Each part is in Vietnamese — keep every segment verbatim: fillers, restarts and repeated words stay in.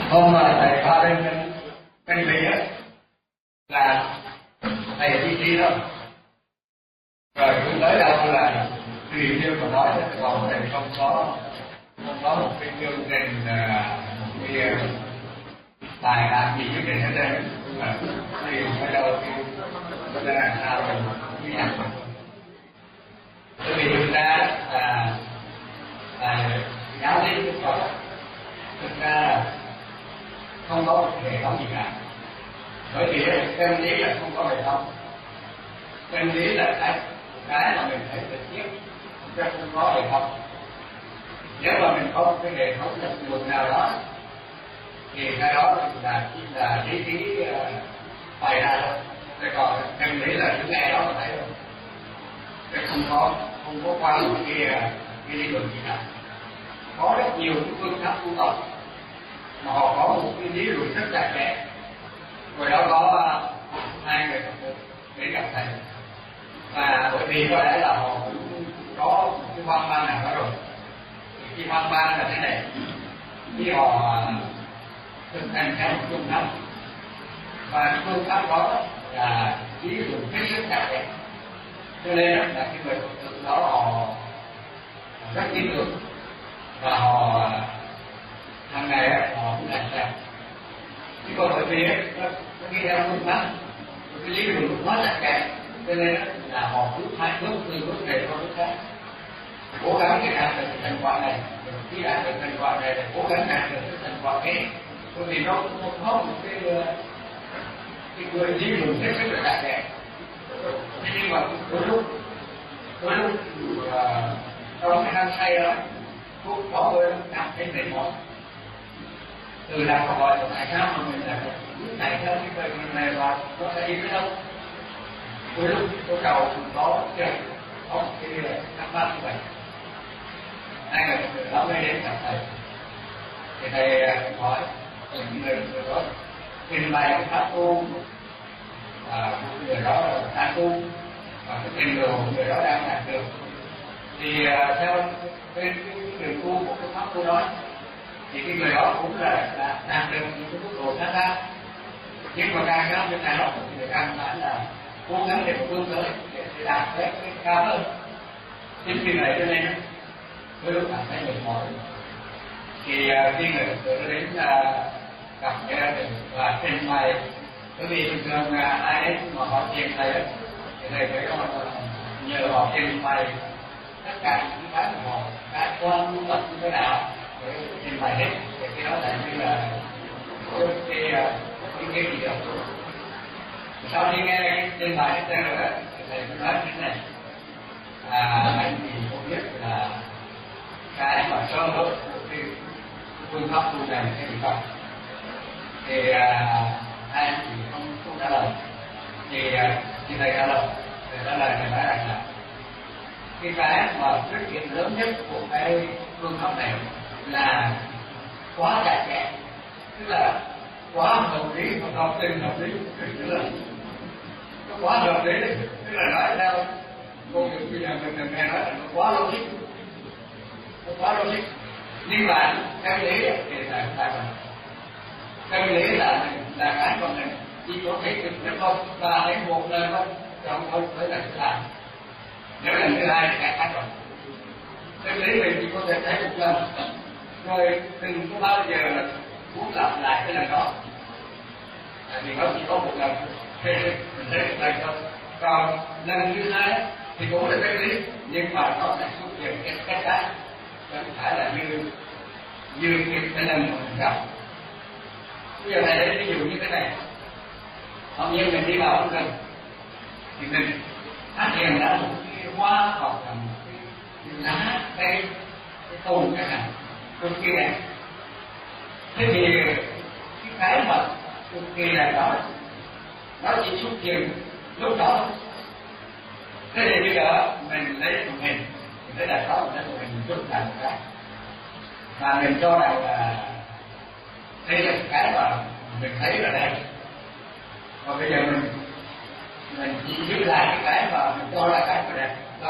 hôm mà thầy qua bên bên Mỹ á là thầy đi đi thôi, rồi cứ tới đâu là tùy theo mà nói, còn thầy không có không có một cái chương trình một cái tài làm gì quyết định ở đây, mà tùy ở đâu thì chúng ta làm sao rồi như vậy. Bởi vì chúng ta là là giáo lý của Phật, thực ra là không có một hệ thống gì cả. Bởi vì chân lý là không có hệ thống, chân lý là cái cái mà mình thấy trực tiếp, chứ không có hệ thống. Nếu mà mình có một cái hệ thống lập luận nào đó thì cái đó là chỉ là lý trí bày ra thôi. Thế còn chân lý là những cái đó mà thấy rồi, chứ không có không có qua một cái cái lý luận gì cả. Có rất nhiều cái phương pháp tu tập mà họ có một cái lý luận rất chặt chẽ. Rồi đó có hai người đến gặp thầy, và bởi vì có lẽ là họ cũng có một cái hoang mang nào đó rồi. Thì cái hoang mang là thế này: khi họ thực hành theo một phương pháp, và phương pháp đó là lý luận hết sức chặt chẽ, cho nên là cái người Phật tử đó họ rất tin tưởng, và họ hàng ngày họ cũng làm theo. Chứ còn bởi vì nó ghi theo phương pháp, cái lý luận nó chặt chẽ, cho nên là họ cứ hai bước từ bước này qua bước khác, cố gắng để đạt được cái thành quả này, khi đạt được thành quả này thì cố gắng đạt được cái thành quả kia. Bởi vì nó không có một cái cái người lý luận hết sức là chặt chẽ. Thế nhưng mà đôi lúc đôi lúc trong cái hăng say đó, cũng có người cảm thấy mệt mỏi. Từ đặt câu hỏi là tại sao mà mình lại tại sao cái người này là nó sẽ đi tới đâu? Đôi lúc tôi cầu có cái có một cái thắc mắc như vậy. Hai người đó mới đến gặp thầy, thì thầy hỏi những người đó trình bày pháp tu, và người đó là đang tu, và cái trình độ người đó đang đạt được. Thì theo cái đường tu của cái pháp tu đó, thì cái người đó cũng là đạt được những cái mức độ khác khác, nhưng mà càng cao như càng đó thì càng phải là cố gắng để vươn tới để đạt tới cái cao hơn. Chính vì vậy cho nên đôi lúc cảm thấy mệt mỏi, thì khi người tự đến gặp cái gia đình và trình bày, bởi vì thường thường ai đến mà họ tìm thầy thì thầy phải nhờ họ trình bày tất cả những cái của họ, cái quan tu tập như thế nào để trình bày hết, thì cái đó là như là cái cái cái gì đó. Sau khi nghe cái trình bày hết rồi đó, thầy mới nói như thế này: à, anh thì không biết là cái mà sơ hở của cái phương pháp tu này cái gì không. Thì à, hai anh thì không không trả lời. Thì à, thì thầy trả lời, thầy trả lời thầy nói rằng là cái cái mà khuyết điểm lớn nhất của cái phương pháp này là quá chặt chẽ, tức là quá hợp lý và hợp tình hợp lý, tức là nó quá hợp lý, tức là nói theo cô được bây giờ mình mình nghe nói là nó quá logic, nó quá logic. Nhưng mà theo lý thì là sai rồi. Theo lý là là cái con này chỉ có thể trực tiếp thôi, và lấy một lần thôi, không không phải là thứ hai. Nếu lần thứ hai thì cái khác rồi. Theo lý mình chỉ có thể thấy một lần, rồi đừng có bao giờ là muốn lặp lại cái lần đó, vì nó chỉ có một lần mình thấy một lần thôi. Còn lần thứ hai thì cũng là cái lý, nhưng mà nó sẽ xuất hiện cái cách khác, không phải là như như cái lần mà mình gặp. Bây giờ thầy lấy ví dụ như thế này: tự nhiên mình đi vào rừng thì mình phát hiện ra một cái hoa hoặc là một cái lá cây, cái tùng cái này cực kỳ đẹp. Thế thì cái cái mà cực kỳ đẹp đó nó chỉ xuất hiện lúc đó. Thế thì bây giờ mình lấy một hình, mình lấy đặt đó, mình lấy một hình, mình rút ra một cái, và mình cho rằng là đây là cái mà mình thấy là đây. Còn bây giờ mình mình chỉ giữ lại cái cái mà mình cho là cái mà đẹp đó.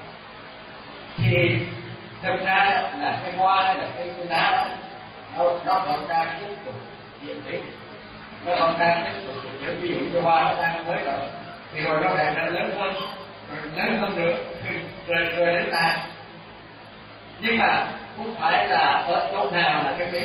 Thì thực ra là cái hoa hay là cái lá đó, nó nó vẫn ra tiếp tục nó không đang những ví dụ như hoa nó đang mới rồi thì rồi nó càng nó lớn hơn rồi lớn hơn nữa rồi rồi đến tàn, nhưng mà không phải là ở chỗ nào là chân lý,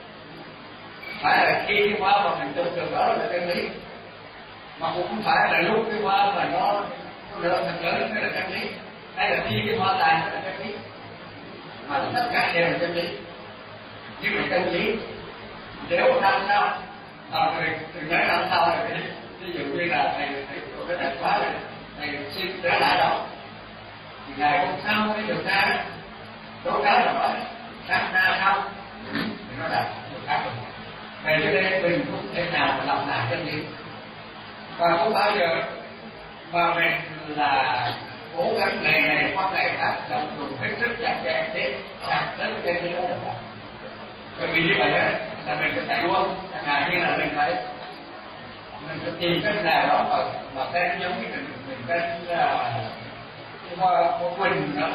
phải là khi cái hoa mà mình trồng trường đó là chân lý, mà cũng không phải là lúc cái hoa mà nó lớn thật lớn mới là chân lý, hay là khi cái hoa tàn mới là chân lý, mà tất cả đều là chân lý. Nhưng mà chân lý nếu năm sau à, người người nói năm sau là cái ví dụ như là thầy thầy của cái đại khóa này thầy xin trở lại đó thì ngày hôm sau mới được ra tố cáo là nói sát na sau thì nó là được khác rồi. Ngày trước đây mình không thể nào mà làm lại chân lý, và không bao giờ mà mình là cố gắng ngày này qua ngày khác làm dùng hết sức chặt chẽ để đạt đến cái chân lý đó được. Bởi vì như vậy á là mình phải chạy luôn, chẳng hạn như là mình phải mình phải tìm cách nào đó mà mà cái giống như mình mình cái là cái hoa hoa quỳnh nữa,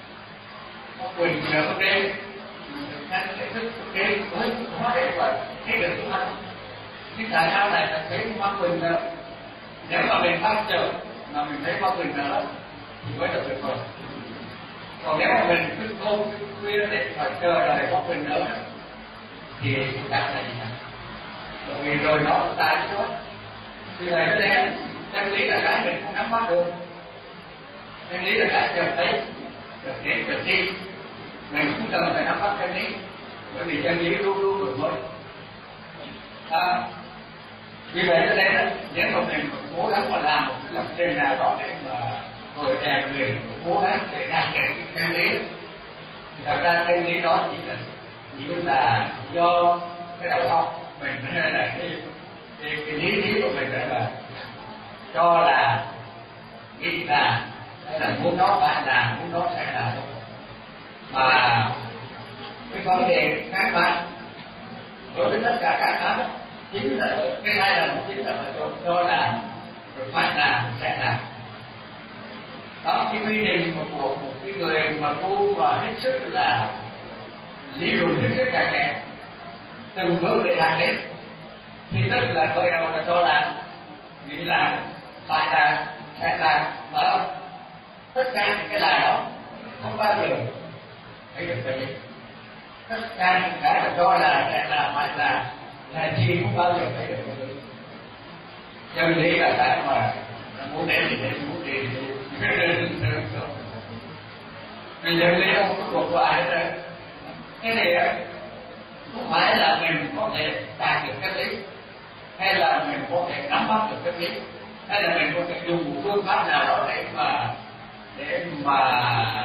hoa quỳnh nữa có đêm mình thấy cái thức đêm với hoa để mà thấy được cái hoa. Nhưng tại sao này là thấy hoa quỳnh nữa? Nếu mà mình phát chờ mà mình thấy hoa quỳnh nữa thì mới được tuyệt vời. Còn nếu mà mình cứ ôm cái khuya để phải chờ đợi hoa quỳnh nữa thì chúng ta là gì nào? Bởi vì rồi nó tại chứ đó. Vì vậy nó đen, chân lý là cái mình không nắm bắt được. Chân lý là cái chợt thấy, chợt đến, chợt đi. Mình cũng cần phải nắm bắt chân lý. Bởi vì chân lý luôn luôn đổi mới. À, vì vậy nó đen đó, nếu mà mình cố gắng mà làm một cái lập trình nào đó để mà rồi rèn luyện, cố gắng để đạt được cái chân lý, thì thật ra chân lý đó chỉ là chỉ là do cái đầu óc mình hay là cái cái, cái lý trí của mình là cho là nghĩ là hay là muốn nó phải làm, muốn nó sẽ làm, mà cái vấn đề các bạn đối với tất cả các bạn chính là cái hai là chính là phải cho là rồi phải làm sẽ làm. Đó cái quy định của một cái người mà tu và hết sức là lý luận hết sức chặt chẽ từng bước để đạt đến thì tức là khởi đầu là cho là nghĩ là phải là sẽ là mà tất cả những cái là đó không bao giờ thấy được cái gì, tất cả những cái là cho là sẽ là phải là là chi không bao giờ thấy được cái gì. Chân lý là cái mà muốn đến thì đến, muốn đi thì mình chân lý không có thuộc của ai hết trơn. Cái này không phải là mình có thể đạt được cái lý, hay là mình có thể nắm bắt được cái lý, hay là mình có thể dùng một phương pháp nào đó để mà để mà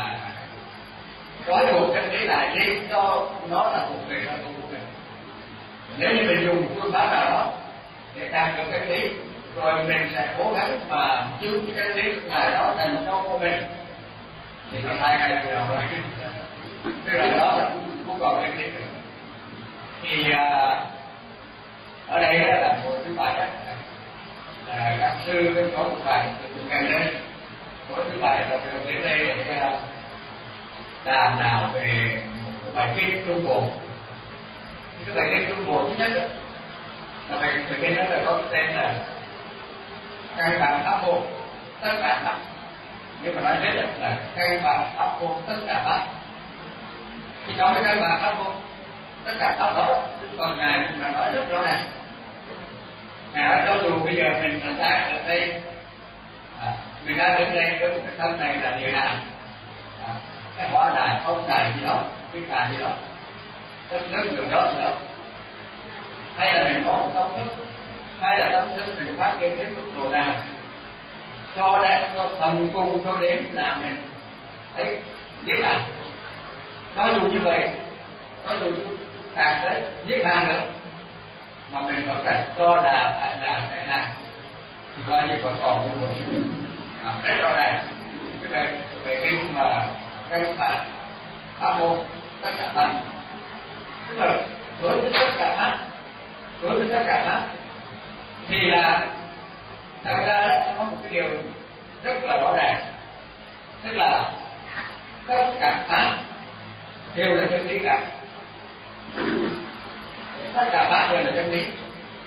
nói một cái lý lại đi cho nó là một người là của mình. Nếu như mình dùng một phương pháp nào đó để đạt được cái lý, rồi mình sẽ cố gắng mà giữ cái lý này đó thành cho của mình, thì nó hai cái điều rồi. Tức là đó là không còn cái lý nữa. Thì à, ở đây là một thứ bảy đó, là các sư có một bài từ ngày đây mỗi thứ bảy là từ đến đây để đàm nào về một bài kinh Trung Bộ. Cái bài kinh Trung Bộ thứ nhất đó, là bài bài kinh đó là có tên là căn bản pháp môn tất cả pháp, nhưng mà nói hết là căn bản pháp môn tất cả pháp. Thì trong cái căn bản pháp môn tất cả pháp đó, còn ngài mà nói rất rõ ràng. Ngài nói cho dù bây giờ mình là đang ở đây, à, mình đang đến đây với một cái thân này là địa đàng, à, cái hóa đài, không đài gì đó, cái đài gì đó, tất nước đường đó gì đó, hay là mình có một tâm thức, hay là tâm thức mình phát triển đến mức độ nào, cho đây cho thần cung cho đến là mình thấy biết là nói dù như vậy, nói dù càng tới giết hàng nữa mà mình vẫn phải cho là phải là phải làm thì coi như còn còn như vậy. À, rất rõ ràng cái này về cái mà các bạn pháp môn tất cả pháp, tức là đối với tất cả pháp, đối với tất cả pháp thì là thật ra có một cái điều rất là rõ ràng, tức là tất cả pháp đều là chân lý cả, tất cả pháp đều là chân lý,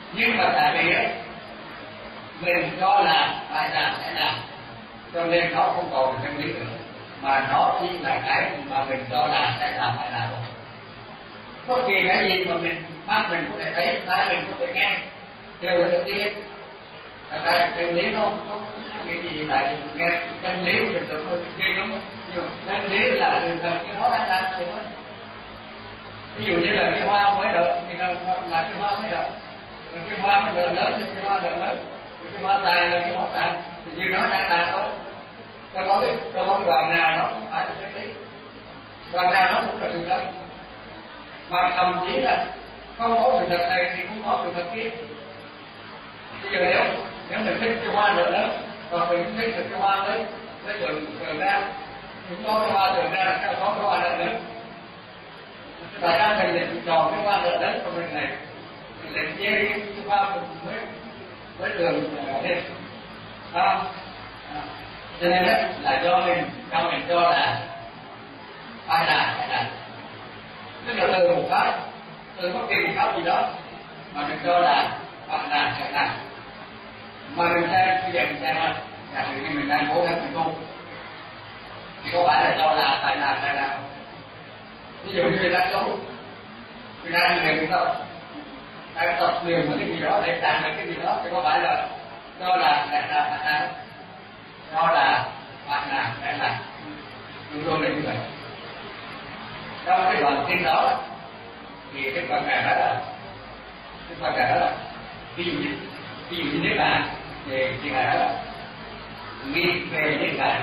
Nhưng mà tại vì ấy, mình cho là phải làm sẽ làm, cho nên nó không còn là chân lý nữa, mà nó chỉ là cái mà mình cho là sẽ làm phải làm. Bất kỳ cái gì mà mình mắt mình có thể thấy, tai mình có thể nghe, đều là chân lý hết. Thật ra chân lý nó không có cái gì lại nghe chân lý của mình tự thôi nghe đúng không? Nhưng chân lý là từ từ cái nó đang làm thì thôi. Ví dụ như là cái hoa mới đợi thì là, là cái hoa mới đợi, cái hoa mới đợi lớn thì cái hoa đợi lớn, cái hoa tàn là cái hoa tàn, thì như nó đang tàn thôi. Cho có cái cho có cái đoàn nào nó cũng phải là chân lý, đoàn nào nó cũng là sự thật, mà thậm chí là không có sự thật này thì cũng có sự thật kia. Bây giờ nếu nếu mình thích cái hoa đợi lớn, còn mình thích được cái hoa đấy với đường đường ra, cũng có cái hoa đường ra, có cái hoa đợi lớn. Tại ra mình định chọn cái hoa đợi lớn của mình này, mình định chia cái hoa cùng với với đường lên, à, cho nên đó là do mình cho mình cho là phải là phải là, tức là từ một cái từ bất kỳ một cái gì đó mà mình cho là phải là phải là, mà mình xem bây giờ mình xem là giả sử như mình đang cố gắng thành công thì có phải là cho là phải là phải là. Ví dụ như người ta xấu, người ta đang luyện không, đang tập luyện một cái gì đó để đạt được cái gì đó thì có phải là cho là phải là phải là, cho là phải là phải là, luôn luôn là như vậy. Trong cái đoạn tin đó thì cái phần này đó là cái phần này đó là ví dụ như ví dụ như nếu là về thì này đó là nghĩ về những cái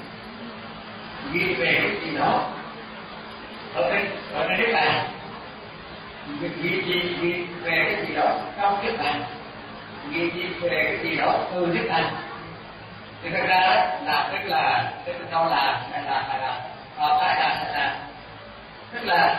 nghĩ về cái gì đó ở đây ở đây nước bạn nghĩ gì nghĩ về cái gì đó trong nước bạn, nghĩ gì về cái gì đó từ nước bạn, thì thật ra đó là tức là tức là cho là hay là hay là họ phải là hay là, tức là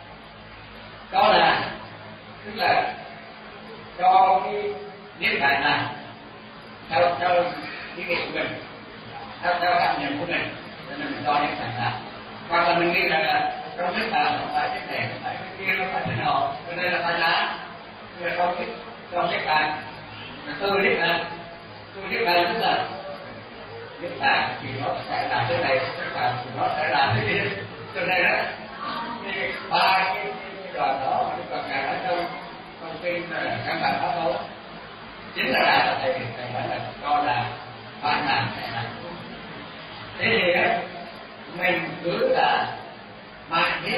cho là tức là cho cái nước bạn này theo theo ý nghĩ của mình, theo theo cảm nhận của mình, cho nên mình cho nước bạn là, hoặc là mình nghĩ rằng là trong nước bạn nó phải cái này, nó phải cái kia, nó phải thế nào, cho nên là phải lá, nhưng mà trong cái trong nước bạn, từ nước bạn, từ nước bạn tức là nước bạn thì nó sẽ làm thế này, nước bạn thì nó sẽ làm thế kia, cho nên đó thì ba cái, cái, cái đoạn đó mà Đức Phật ngài nói trong trong kinh căn bản pháp môn chính là đã là thầy thầy nói là cho là phải làm phải làm. Thế thì á mình cứ là mang hết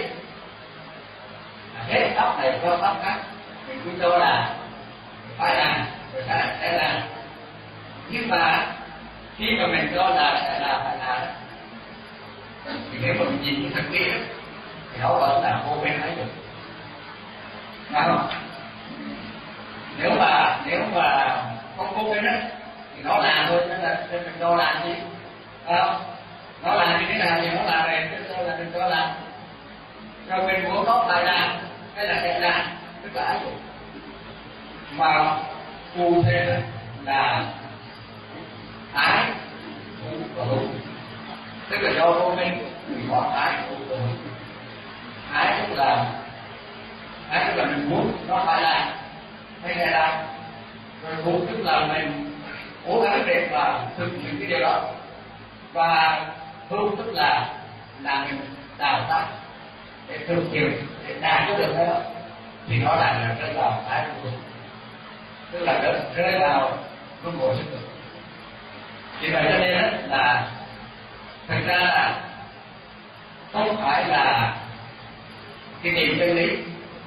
hết tóc này cho tóc khác, mình cứ cho là phải làm rồi sẽ sẽ làm, nhưng mà khi mà mình cho là sẽ làm phải làm thì nếu mà mình nhìn cái thực tế thì nó vẫn là vô bên thấy được, phải không? Nếu mà nếu mà không vô bên đấy thì nó làm thôi, nên là nên mình cho làm gì, phải không? Nó làm như thế nào thì nó làm này, chứ tôi là mình cho làm, rồi mình muốn nó phải làm hay là sẽ làm, tức là ái dụng. Mà cụ thể là ái và hữu, tức là do vô minh thì có ái và hữu. Ái tức là ái tức là mình muốn nó phải làm hay là làm, rồi hữu tức là mình cố gắng để mà thực hiện cái điều đó, và hữu tức là là mình đào tạo để thực hiện để đạt được cái đó, thì nó là rơi vào ái và hữu, tức là rơi vào luân hồi sức lực. Vì vậy cho nên là thật ra là không phải là cái tìm chân lý,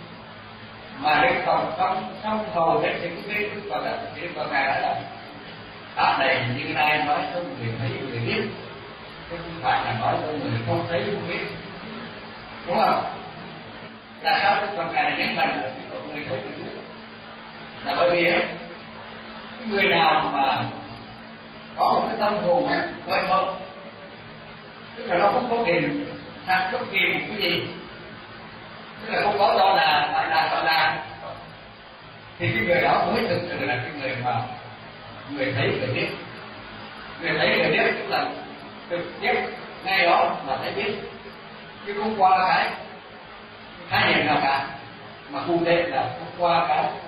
mà Đức Phật trong trong hầu hết những cái Đức Phật đó, Đức Phật ngài nói là pháp này như nay nói cho người thấy người biết, chứ không phải là nói cho người không thấy không biết, đúng không? Là sao Đức Phật ngài nhấn mạnh là người thấy người biết, là bởi vì ấy, người nào mà có một cái tâm hồn quay không, tức là nó không có tìm tham bất kỳ một cái gì, tức là không có do là phải làm phải làm, thì cái người đó mới thực sự là cái người mà người thấy người biết. Người thấy người biết tức là trực tiếp ngay đó mà thấy biết, chứ không qua cái khái niệm nào cả, mà cụ thể là không qua cái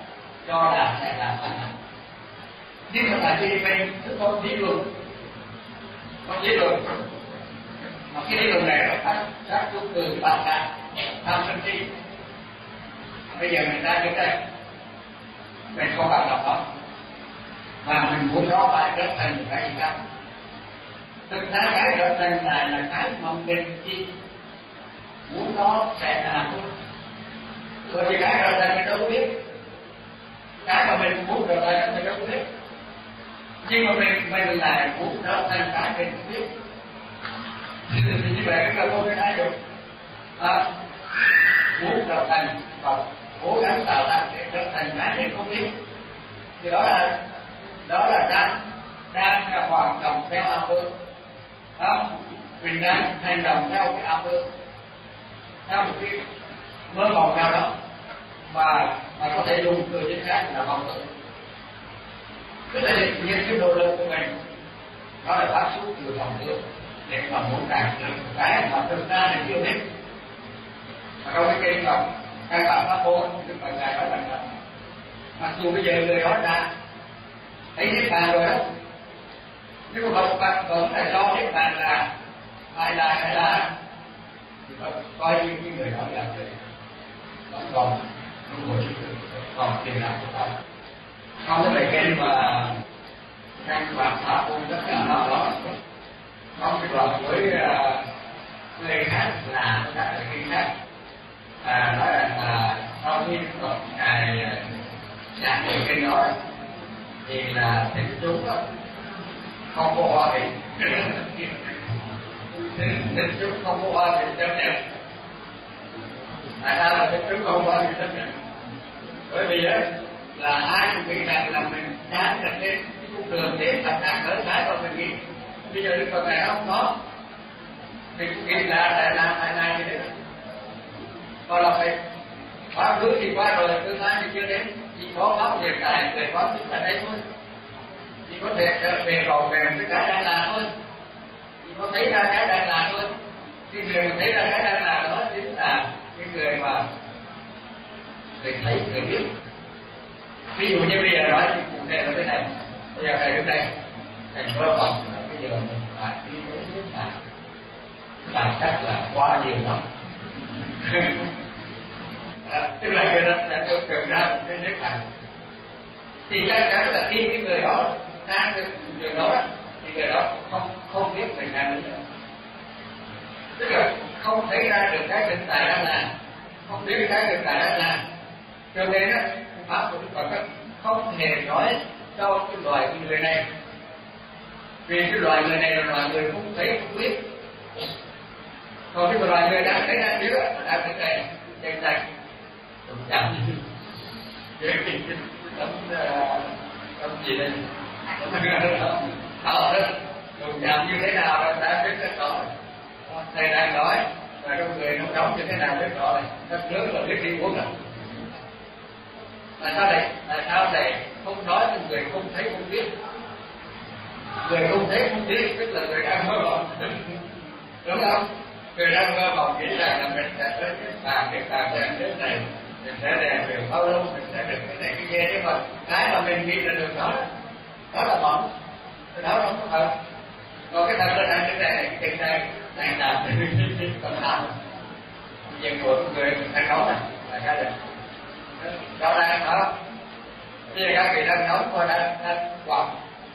cho là sẽ là thành hạnh. Nhưng mà tại vì mình không lý luận, không lý luận, mà cái lý luận này nó phát phát xuất từ bản năng tham sân si. Bây giờ mình ra đến đây, mình không bằng lòng đó, mà mình muốn nó phải trở thành một cái gì đó. Thực ra cái trở thành này là cái mà mình chi muốn nó sẽ là thôi. Bởi vì cái trở thành mình đâu biết, cái mà mình muốn trở thành mình đâu biết, nhưng mà mình mình lại muốn trở thành cái mình không biết. Thì như vậy chúng ta không có ai được à, muốn trở thành và cố gắng tạo ra để trở thành cái mình không biết, thì đó là đó là đang đang hoạt động theo ảo tưởng đó, mình đang hành động theo cái ảo tưởng, theo một cái mơ mộng nào đó mà mà có thể dùng từ chính khác là vọng tưởng. Tức là những cái nỗ lực của mình nó là phát xuất từ vọng tưởng để mà muốn đạt được cái mà thực ra là chưa biết. Mà trong cái kinh Phật các bạn pháp môn Đức Phật ngài nói rằng là mặc dù bây giờ người đó đã thấy niết bàn rồi đó, nhưng mà Phật Phật vẫn là cho niết bàn là ai là hay là thì Phật coi như cái người đó là người vẫn còn không có chịu còn tiền nào của Phật. Không có về kinh mà các bạn pháp môn tất cả nó đó có cái đoạn với người khác là cả kinh khác à, nói rằng là sau khi Phật ngài giảng về kinh đó thì là thỉnh chúng không có hoa thì thỉnh chúng không có hoa thì chấp nhận. Tại sao là thỉnh chúng không có hoa thì chấp nhận? Bởi vì đó là ai cũng nghĩ rằng là mình đang là cái cung đường để thành đạt tới cái mà mình nghĩ. Bây giờ Đức Phật này không có, mình cũng nghĩ là lại làm lại này như thế đó. Còn là phải quá khứ thì qua rồi, tương lai thì chưa đến, chỉ có báo hiện tại về quá khứ tại đây thôi. Chỉ có thể trở về cầu về với cái đang làm thôi, chỉ có thấy ra cái đang làm thôi. Cái người mà thấy ra cái đang làm đó chính là cái người mà người thấy, người biết. Ví dụ như bây giờ nói thì cụ thể là thế này, bây giờ thầy đứng đây, thầy mơ vọng là bây giờ mình phải đi đến nước này, làm chắc là quá nhiều lắm. À, tức là người ta đã được tìm ra một cái nước này, thì chắc chắn là khi cái người đó đang được điều đó thì người đó không không biết mình đang đứng đó, tức là không thấy ra được cái thực tại đang làm, không biết cái thực tại đang làm, cho nên đó pháp của Đức Phật không hề nói cho cái loài người này, vì cái loài người này là loài người không thấy không biết, còn cái loài người đang thấy đang biết đang thấy này đen xanh đụng chạm cái tấm tấm gì đây ở đó đụng chạm như thế nào là đã biết rất rõ. Thầy đang nói là trong người nó đóng như thế nào biết rõ này, rất lớn là biết đi uống rồi. Tại sao đây? Tại sao thầy không nói cho người không thấy không biết? Người không thấy không biết tức là người đang mơ mộng, đúng không? Người đang mơ mộng nghĩ rằng là mình sẽ tới cái bàn cái bàn đèn đến này, mình sẽ đèn được bao lâu, mình sẽ được cái này cái kia, nhưng mà cái mà mình nghĩ là được đó, đó là mộng, cái đó không có thật. Còn cái thật là đang cái này cái chuyện này đang làm còn làm, chuyện của người mình đang nói này là cái này. Đó đang đó, bây giờ các vị đang nói qua đang đang quạt,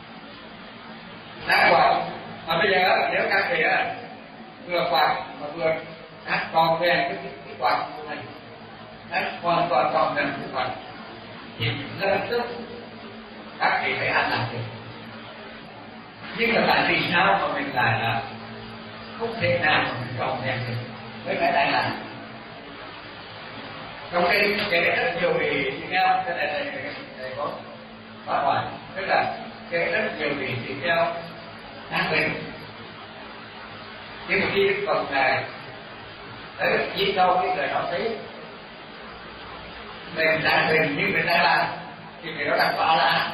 đang quạt, mà bây giờ nếu các vị á vừa quạt mà vừa hát còn về cái cái quạt của mình, hát hoàn toàn còn gần cái quạt, thì lập tức các vị thấy ăn làm được. Nhưng mà tại vì sao mà mình lại là không thể nào mà mình còn về được với cái đang làm? Trong cái cái rất nhiều vị thì theo cái này này này có phá hoại, tức là cái rất nhiều vị thì theo an bình, nhưng mà khi Đức Phật này tới giết đâu cái người đó thấy mình an bình nhưng mình đang làm thì người đó đang có là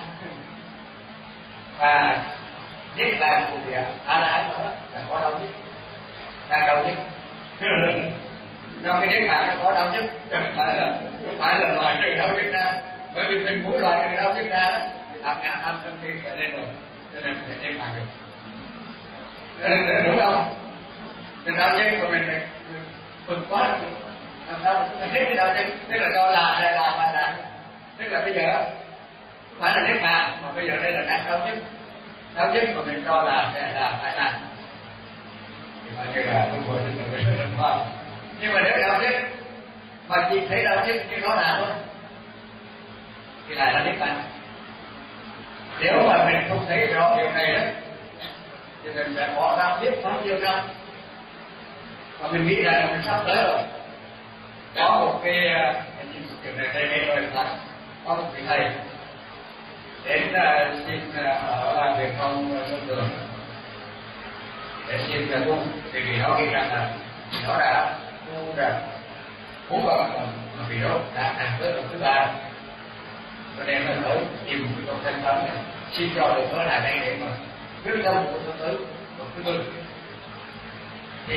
và giết làm của việc a la hán đó là có đâu nhất, đang đâu nhất. Trong cái niết bàn nó có đâu nhất, không phải là không phải là loài người đâu nhất ra, bởi vì mình muốn loại cái đau nhức ra đó làm ngàn năm trong khi phải lên rồi cho nên phải đem lại được đúng không? Mình đau nhức của mình mừng quá làm sao mình thích cái đau nhức tức là do làm hay làm hay làm tức là bây giờ không phải là niết bàn mà bây giờ đây là đang đau nhức đau nhức mà mình cho là sẽ làm hay làm thì coi như là không có đúng không? Nhưng mà nếu đau nhức mà chỉ thấy đau nhức như nó là thôi thì lại là niết bàn. Nếu mà mình không thấy rõ điều này đó thì mình sẽ bỏ ra biết bao nhiêu năm và mình nghĩ rằng là mình sắp tới rồi. Có một cái trường này thầy nghe rồi là có một vị thầy đến uh, xin uh, ở làm việc trong sân trường để xin uh, tu thì vì nó nghĩ rằng là nó đã tu ra bốn lần mà vì đó đã đạt tới lần thứ ba cho nên là tới tìm một trong thanh tâm này xin cho được ở lại đây để mà quyết tâm của tôi tới một thứ tư thì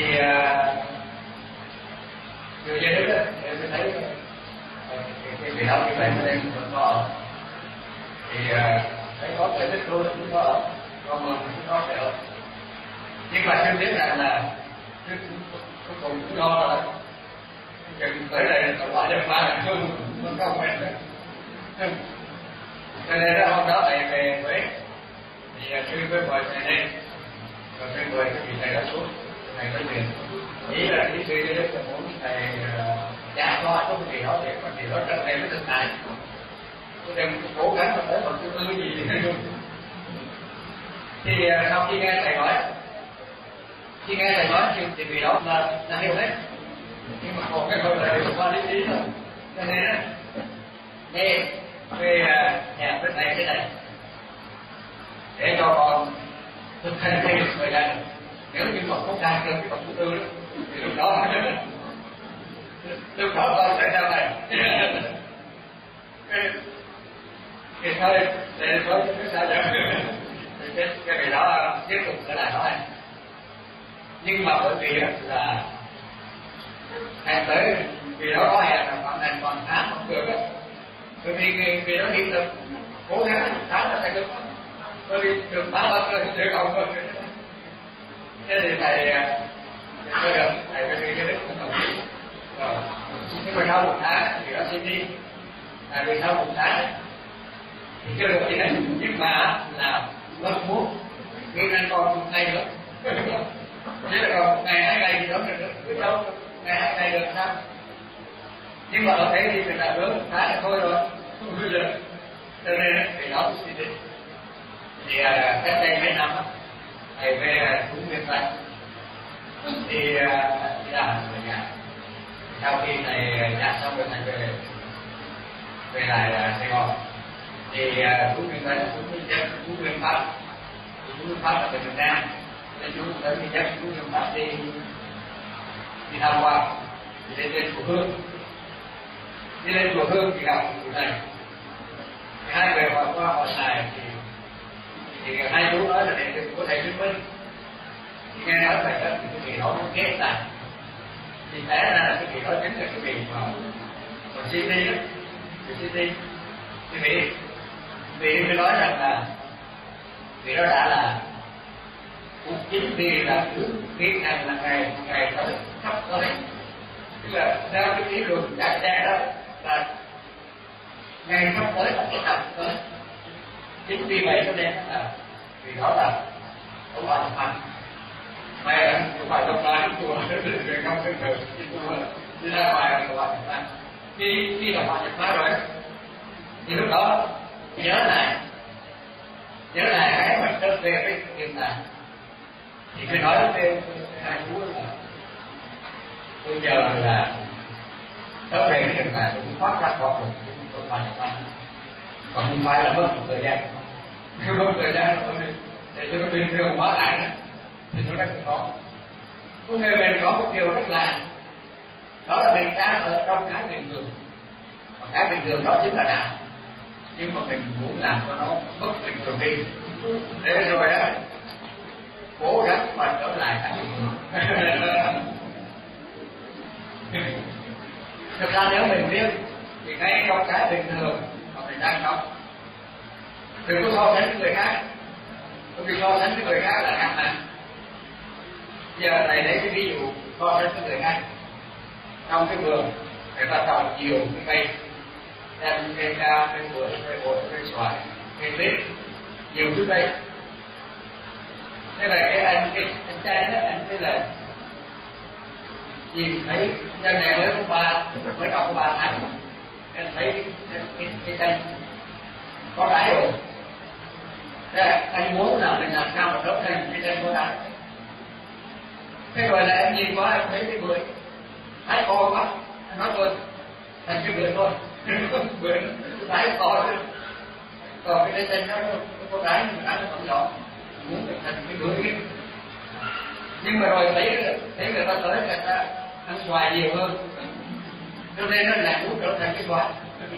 người dân đó em mới thấy cái vị đó như vậy mà em vẫn có thì thấy có thể thích luôn cũng có còn mà cũng có thể ở nhưng mà chưa biết rằng là cuối cùng cũng lo là chừng tới đây là quả dân ma là không không có quen đấy cho nên đó hôm đó thầy về Huế thì sư với mời thầy lên rồi sư mời cái vị thầy đó xuống thầy nói chuyện ý là cái sư với đức là muốn thầy trả cho có cái gì đó để còn gì đó trở về với thực tại đừng cố gắng mà tới phần thứ tư gì thì sau khi nghe thầy nói khi nghe thầy nói thì vì đó là là hiểu hết nhưng mà còn cái phần này qua lý trí thôi cho nên á nghe về nhà với thầy cái này để cho con thực hành thêm thời gian nếu như mà không đạt được cái phần thứ tư thì lúc đó lúc đó con sẽ ra này thì thôi để nói cái sao vậy cái cái này đó tiếp tục sẽ là nói nhưng mà bởi vì là hẹn tới vì đó có hẹn là khoảng thành còn tháng không được á bởi vì vì nó hiện thực cố gắng tháng là thành được bởi vì được tám lần rồi thì không được thế thì thầy thầy được thầy phải đi cái đức cũng đồng ý rồi nhưng mà sau một tháng thì nó sẽ đi tại vì sau một tháng thì chưa được gì đấy nhưng mà là vẫn muốn nghĩ rằng còn một ngày nữa chứ là còn một ngày hai ngày gì đó được cứ đâu ngày hai ngày được sao nhưng mà ở đây thì mình đã lớn một tháng là thôi rồi không bao giờ cho nên thì nó sẽ đi thì cách đây mấy năm thầy về cũng Việt Nam thì đi làm ở nhà sau khi thầy nhạc xong rồi thầy về về lại Sài Gòn thì chú Nguyên Pháp cũng đi dắt chú Nguyên Pháp chú Nguyên Pháp là từ Việt Nam nên chú tới đi dắt chú Nguyên Pháp đi đi tham quan thì lên trên chùa Hương đi lên chùa Hương thì gặp chùa này thì hai người họ qua họ xài thì thì hai chú nói là đệ tử của thầy Trương Minh thì nghe nói thầy đó thì cái vị đó nó ghét lại thì té ra là cái vị đó chính là cái vị mà còn xê tê đó thì xê tê cái vị vị mới nói rằng là vị đó đã là cũng chính vì là cứ biết rằng là ngày ngày tới sắp tới tức là theo cái ý đường đại gia đó là ngày sắp tới là cái tập tới chính vì vậy cho nên là vì đó là không phải là mẹ không phải trong tay chùa người không thực sự đi ra ngoài là họ nhập ma khi khi là họ nhập ma rồi thì lúc đó nhớ lại nhớ lại cái mình đơn về cái hiện tại thì tôi nói với hai chú là bây giờ là tới về cái hiện tại cũng thoát ra khỏi được không phải nhập ma còn không phải là mất một thời gian nếu mất thời gian để cho nó bình thường hóa lại thì nó rất khó. Có người mình có một điều rất là đó là mình đang ở trong cái bình thường và cái bình thường đó chính là đạo nhưng mà mình muốn làm cho nó bất bình thường đi để rồi đó cố gắng mà trở lại cái bình thường. Thực ra nếu mình biết thì ngay trong cái bình thường mà mình mình đang sống. Đừng có so sánh với người khác, bởi vì so sánh với người khác là ngăn nản. Giờ thầy lấy cái ví dụ so sánh với người khác. Trong cái vườn người ta trồng nhiều cái cây, đem cây ca, cây bưởi, cây bột, cây xoài, cây mít, nhiều thứ cây. Thế là cái anh cái anh trai đó, anh thấy là nhìn thấy chân này mới có ba, mới trồng có ba tháng, anh thấy cái cái cái chân có trái rồi. Thế là anh muốn là mình làm sao mà đốt thành cái chân có trái. Thế rồi là em nhìn quá em thấy cái bưởi thái to quá, anh nói thôi thành cái bưởi thôi, bưởi thái to thôi. Còn cái chân nó có trái nhưng mà trái nó còn nhỏ, muốn được thành cái bưởi. Nhưng mà rồi thấy thấy người ta tới người ta ăn xoài nhiều hơn, cho nên nó lại muốn trở thành cái xoài.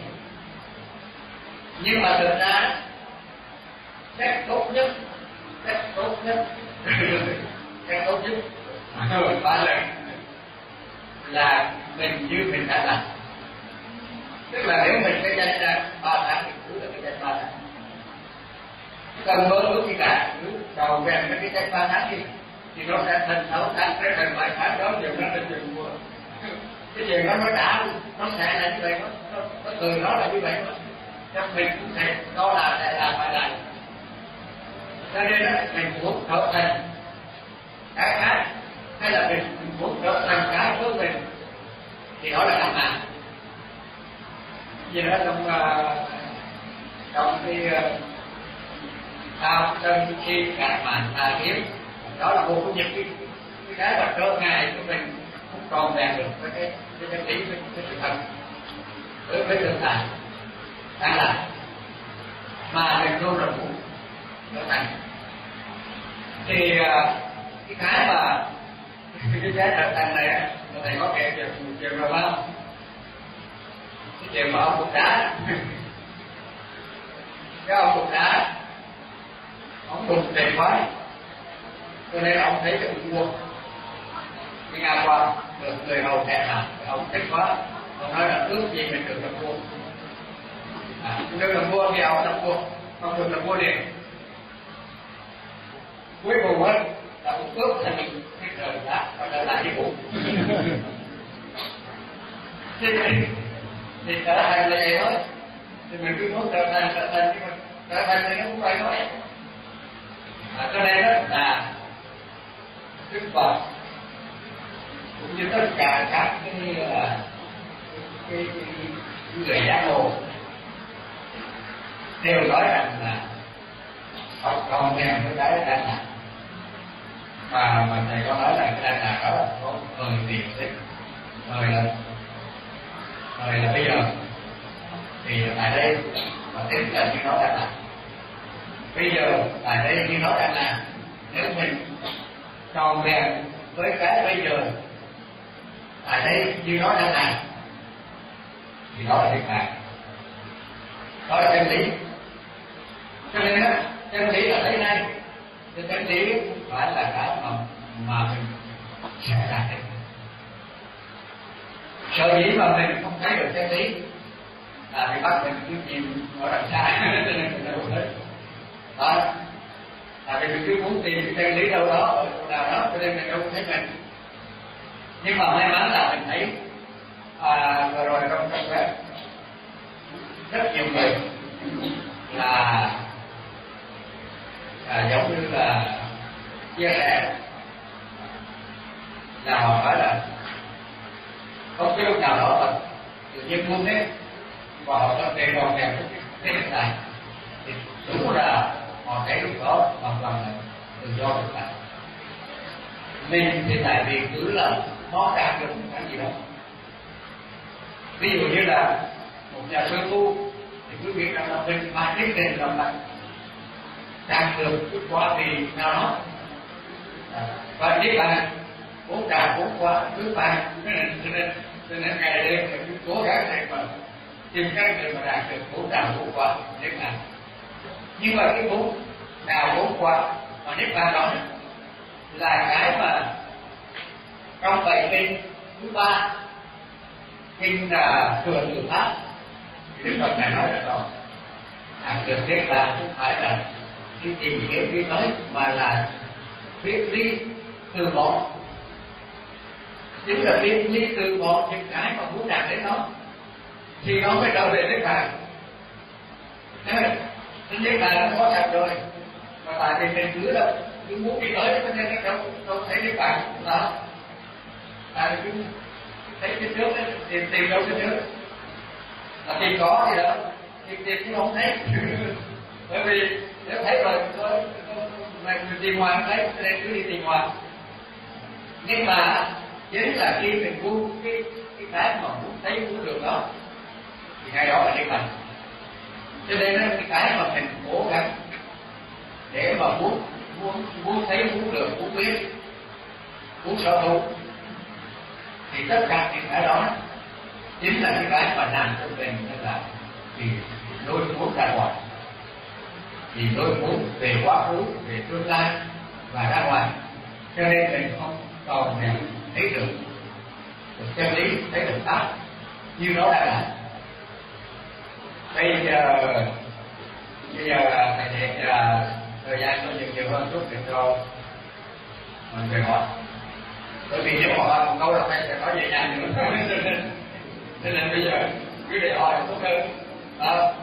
Nhưng mà thực ra cách tốt nhất, cách tốt nhất, cách tốt nhất ba lần là mình như mình đã làm. Tức là nếu mình cái danh ra ba tháng thì cứ là cái danh ba tháng, cần mơ ước gì cả, cứ đầu về với cái danh ba tháng đi thì nó sẽ thành sáu tháng, sẽ thành vài tháng đó giờ nó là chuyện của cái chuyện đó nó đã nó sẽ là như vậy, nó nó từ nó là như vậy đó. Cho mình cũng thể đó là sẽ làm phải làm. Cho nên đó mình muốn trở thành cái khác hay là mình muốn trở thành cái với mình thì đó là ngăn nản. Vì đó trong trong cái thao chân khi cả màn ta kiếm, đó là một cái những cái cái mà cơ ngày của mình không còn ràng được với cái cái chân lý, với cái sự thật, với với thực tại đang làm mà mình luôn là muốn trở thành. Thì cái cái mà cái cái trở thành này á, thầy có kể về một chuyện rồi phải không? Cái chuyện mà ông cục đá, cái ông cục đá, ông đục tiền quá, cho nên ông thấy cái vua cái ngang qua được người hầu kẹt làm, ông thích quá, ông nói là ước gì mình được làm vua. À, được làm vua thì ông làm vua, ông được làm vua liền. Cuối cùng á là ông ước là mình cái trời đá, và trở lại với cụ. thì thì trở thành là vậy thôi. Thì mình cứ muốn trở thành trở thành nhưng mà trở thành thì nó cũng phải nói. À, cho nên đó là Đức Phật cũng như tất cả các cái cái, cái, cái người giác ngộ đều nói rằng là học còn nghèo với cái đang làm, mà mà thầy có nói là cái đang làm đó là có mời tiền tích, mời là mời là bây giờ thì tại đây mà tiếp là như nó đang làm. Bây giờ tại đây như nó đang làm, nếu mình tròn vẹn với cái bây giờ tại đây như nó đang làm thì đó là việc làm, đó là chân lý. Cho nên đó, chân lý là thế này, thì chân lý không phải là cái mà mà mình sẽ đạt được. Sở dĩ mà mình không thấy được chân lý là vì bắt mình cứ nhìn ở đằng xa cho nên mình đâu thấy. Đó, tại vì mình cứ muốn tìm cái chân lý đâu đó ở chỗ nào đó cho nên mình đâu thấy mình. Nhưng mà may mắn là mình thấy à, vừa rồi trong trong web rất nhiều người là à, giống như là chia sẻ là họ nói là không cái lúc nào đó mà tự nhiên buông hết và họ có tiền còn kèm cái hiện tại thì đúng là họ thấy lúc đó hoàn toàn là tự do thực tại. Mình thì tại vì cứ là nó đạt được cái gì đó. Ví dụ như là một nhà sư tu thì cứ biết rằng là mình mà kiếm tiền làm lại đạt được cái quá thì nào đó và biết là uống trà uống qua cứ bàn cho nên cho nên cho nên ngày đêm phải cứ cố gắng để mà tìm cách để mà đạt được uống trà uống qua niết bàn. Nhưng mà cái uống nào uống qua mà niết bàn đó là cái mà trong bảy kinh thứ ba kinh là thừa tự pháp thì Đức Phật này nói là đó được kết là không phải là đi tìm kiếm đi tới, mà là biết đi từ bỏ. Chính là biết đi từ bỏ những cái mà muốn đạt đến nó, thì nó mới trở về niết bàn. Nên niết bàn nó có thật rồi, mà tại vì mình cứ đâu cứ muốn đi tới cho nên nó đâu đâu thấy niết bàn đó. Tại vì cứ thấy cái trước ấy, tìm tìm đâu cái trước, mà tìm có thì đó, tìm tìm cũng không thấy. Bởi vì nếu thấy rồi thôi, mình tìm hoài không thấy, cho nên cứ đi tìm hoài. Nhưng mà chính là khi mình muốn cái cái cái mà muốn thấy muốn được đó, thì ngay đó là niết bàn. Cho nên là cái cái mà mình cố gắng để mà muốn muốn muốn thấy muốn được muốn biết muốn sở hữu, thì tất cả những cái đó chính là cái cái mà nằm trong mình, nên là vì lôi cuốn ra ngoài, vì lôi cuốn về quá khứ, về tương lai và ra ngoài. Cho nên mình không còn để thấy được được chân lý, thấy được pháp như nó đã là. Bây giờ bây giờ thầy để là thời gian có nhiều nhiều hơn chút để cho mình về hỏi. Bởi vì nếu mà hỏi một câu là thầy sẽ nói về nhà nữa. Nên là bây giờ cứ để hỏi tốt hơn. À,